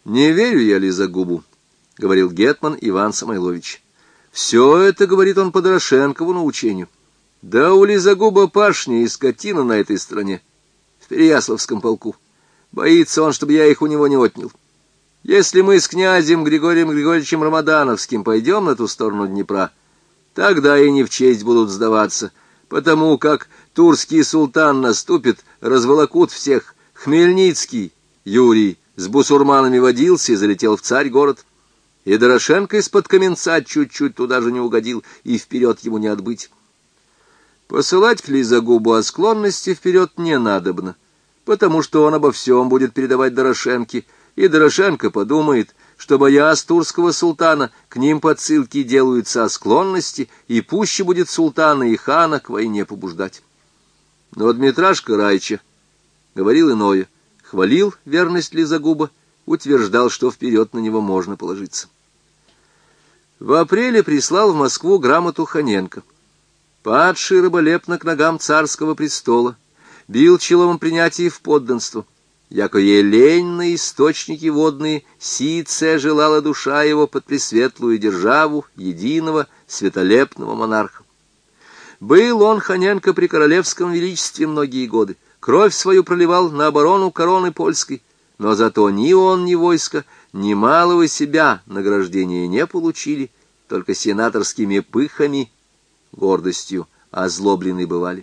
Не верю я Лизагубу, — говорил гетман Иван Самойлович. Все это, говорит он, по Дорошенкову научению. Да у Лизагуба пашня и скотина на этой стороне, в Переяславском полку. Боится он, чтобы я их у него не отнял. Если мы с князем Григорием Григорьевичем Рамадановским пойдем на ту сторону Днепра, тогда и не в честь будут сдаваться, потому как турский султан наступит, разволокут всех. Хмельницкий Юрий с бусурманами водился и залетел в царь-город. И Дорошенко из-под Каменца чуть-чуть туда же не угодил, и вперед ему не отбыть. Посылать к Лизагубу о склонности вперед не надобно, потому что он обо всем будет передавать Дорошенке, и Дорошенко подумает, что боясь турского султана, к ним подсылки делаются о склонности, и пуще будет султана и хана к войне побуждать. Но Дмитрашка Райча говорил иное, хвалил верность Лизагуба, утверждал, что вперед на него можно положиться. В апреле прислал в Москву грамоту Ханенко. Падший раболепно к ногам царского престола, бил челом принятии в подданство. Яко еленные источники водные, сице желала душа его под пресветлую державу единого светолепного монарха. Был он, Ханенко, при королевском величестве многие годы, кровь свою проливал на оборону короны польской, но зато ни он, ни войско, ни малого себя награждения не получили, только сенаторскими пыхами, гордостью озлоблены бывали.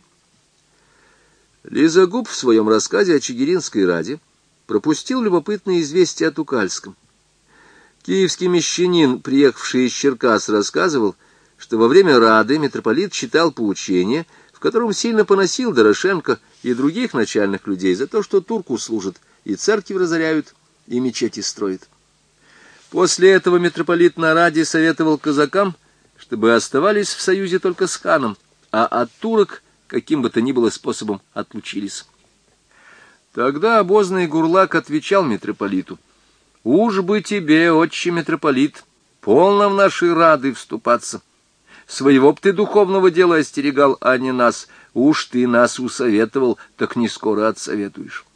Лизагуб в своем рассказе о Чигиринской раде пропустил любопытное известие о Тукальском. Киевский мещанин, приехавший из Черкас, рассказывал, что во время рады митрополит читал поучение, в котором сильно поносил Дорошенко и других начальных людей за то, что турку служат, и церкви разоряют, и мечети строят. После этого митрополит на раде советовал казакам, чтобы оставались в союзе только с ханом, а от турок каким бы то ни было способом отлучились. Тогда обозный гурлак отвечал митрополиту: «Уж бы тебе, отче митрополит, полно в наши рады вступаться. Своего б ты духовного дела остерегал, а не нас. Уж ты нас усоветовал, так не скоро отсоветуешь».